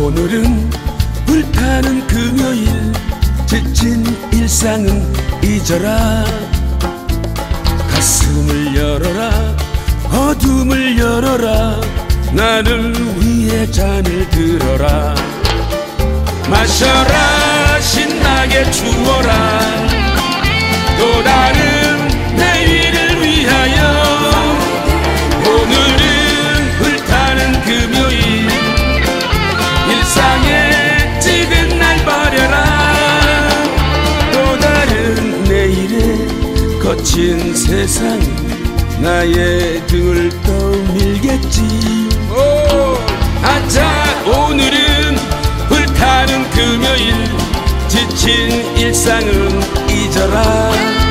오늘은 불타는 금요일, 지친 일상은 잊어라. 가슴을 열어라, 어둠을 열어라. 나를 위해 잔을 들어라. 마셔라, 신나게 추워라. 또 다른 내일을 위하여. 오늘은 불타는 금요일, 일상에 찌든 날 버려라. 또 다른 내일에 거친 세상, 나의 등을 떠밀겠지. 아차, 오늘은 불타는 금요일, 지친 일상은 잊어라.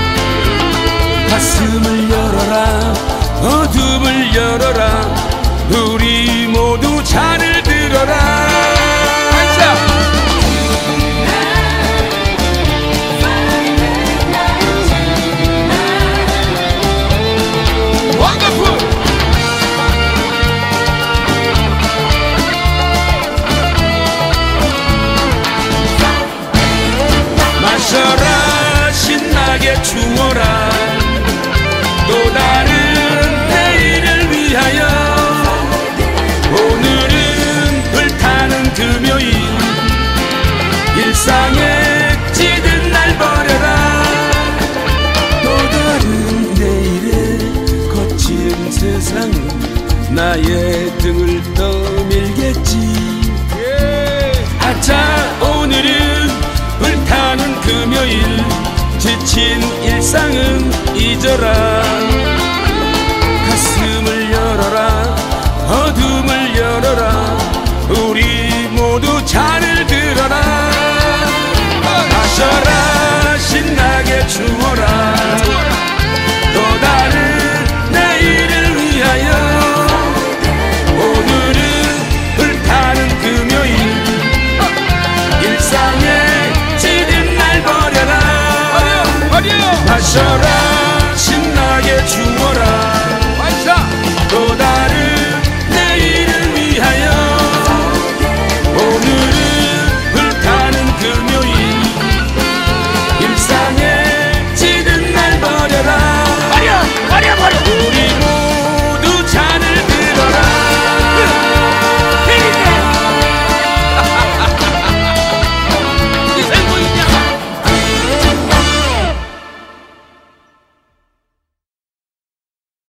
가슴을 열어라, 어둠을 열어라. 우리 모두 잔을 들어라. 마셔라, 신나게 추워라. 또 다른 내일을 위하여. 오늘은 불타는 금요일, 일상에 찌든 날 버려라. 또 다른 내일에 거친 세상, 나의 등을 떠밀겠지. 아차, 오늘은 불타는 금요일, 지친 일상은 잊어라. 가슴을 열어라, 어둠을 열어라. 우리 모두 잔을 들어라.